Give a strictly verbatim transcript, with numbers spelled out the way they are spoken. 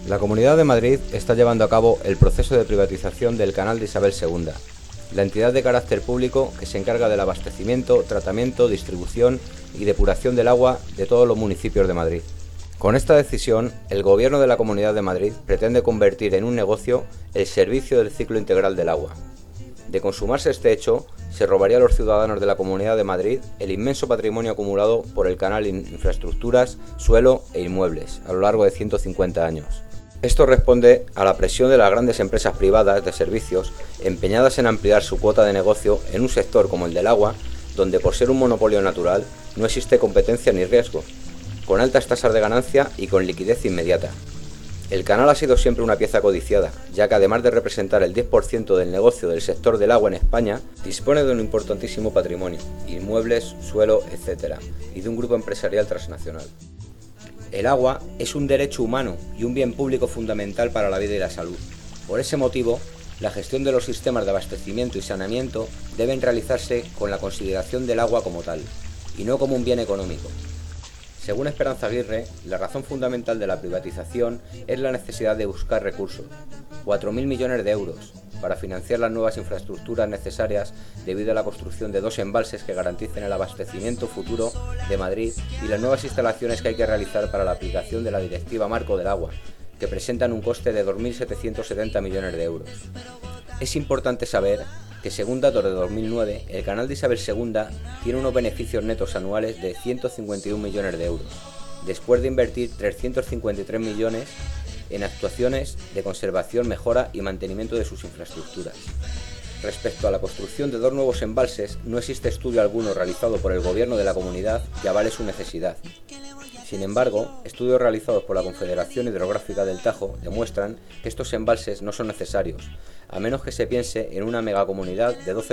La Comunidad de Madrid está llevando a cabo el proceso de privatización del Canal de Isabel segunda, la entidad de carácter público que se encarga del abastecimiento, tratamiento, distribución y depuración del agua de todos los municipios de Madrid. Con esta decisión, el Gobierno de la Comunidad de Madrid pretende convertir en un negocio el servicio del ciclo integral del agua. De consumarse este hecho, se robaría a los ciudadanos de la Comunidad de Madrid el inmenso patrimonio acumulado por el canal en infraestructuras, suelo e inmuebles a lo largo de ciento cincuenta años. Esto responde a la presión de las grandes empresas privadas de servicios empeñadas en ampliar su cuota de negocio en un sector como el del agua, donde por ser un monopolio natural no existe competencia ni riesgo, con altas tasas de ganancia y con liquidez inmediata. El canal ha sido siempre una pieza codiciada, ya que además de representar el diez por ciento del negocio del sector del agua en España, dispone de un importantísimo patrimonio, inmuebles, suelo, etcétera, y de un grupo empresarial transnacional. El agua es un derecho humano y un bien público fundamental para la vida y la salud. Por ese motivo, la gestión de los sistemas de abastecimiento y saneamiento deben realizarse con la consideración del agua como tal, y no como un bien económico. Según Esperanza Aguirre, la razón fundamental de la privatización es la necesidad de buscar recursos, cuatro mil millones de euros, para financiar las nuevas infraestructuras necesarias debido a la construcción de dos embalses que garanticen el abastecimiento futuro de Madrid y las nuevas instalaciones que hay que realizar para la aplicación de la Directiva Marco del Agua, que presentan un coste de dos mil setecientos setenta millones de euros. Es importante saber que, según datos de dos mil nueve, el Canal de Isabel segunda tiene unos beneficios netos anuales de ciento cincuenta y un millones de euros, después de invertir trescientos cincuenta y tres millones en actuaciones de conservación, mejora y mantenimiento de sus infraestructuras. Respecto a la construcción de dos nuevos embalses, no existe estudio alguno realizado por el Gobierno de la Comunidad que avale su necesidad. Sin embargo, estudios realizados por la Confederación Hidrográfica del Tajo demuestran que estos embalses no son necesarios, a menos que se piense en una megacomunidad de doce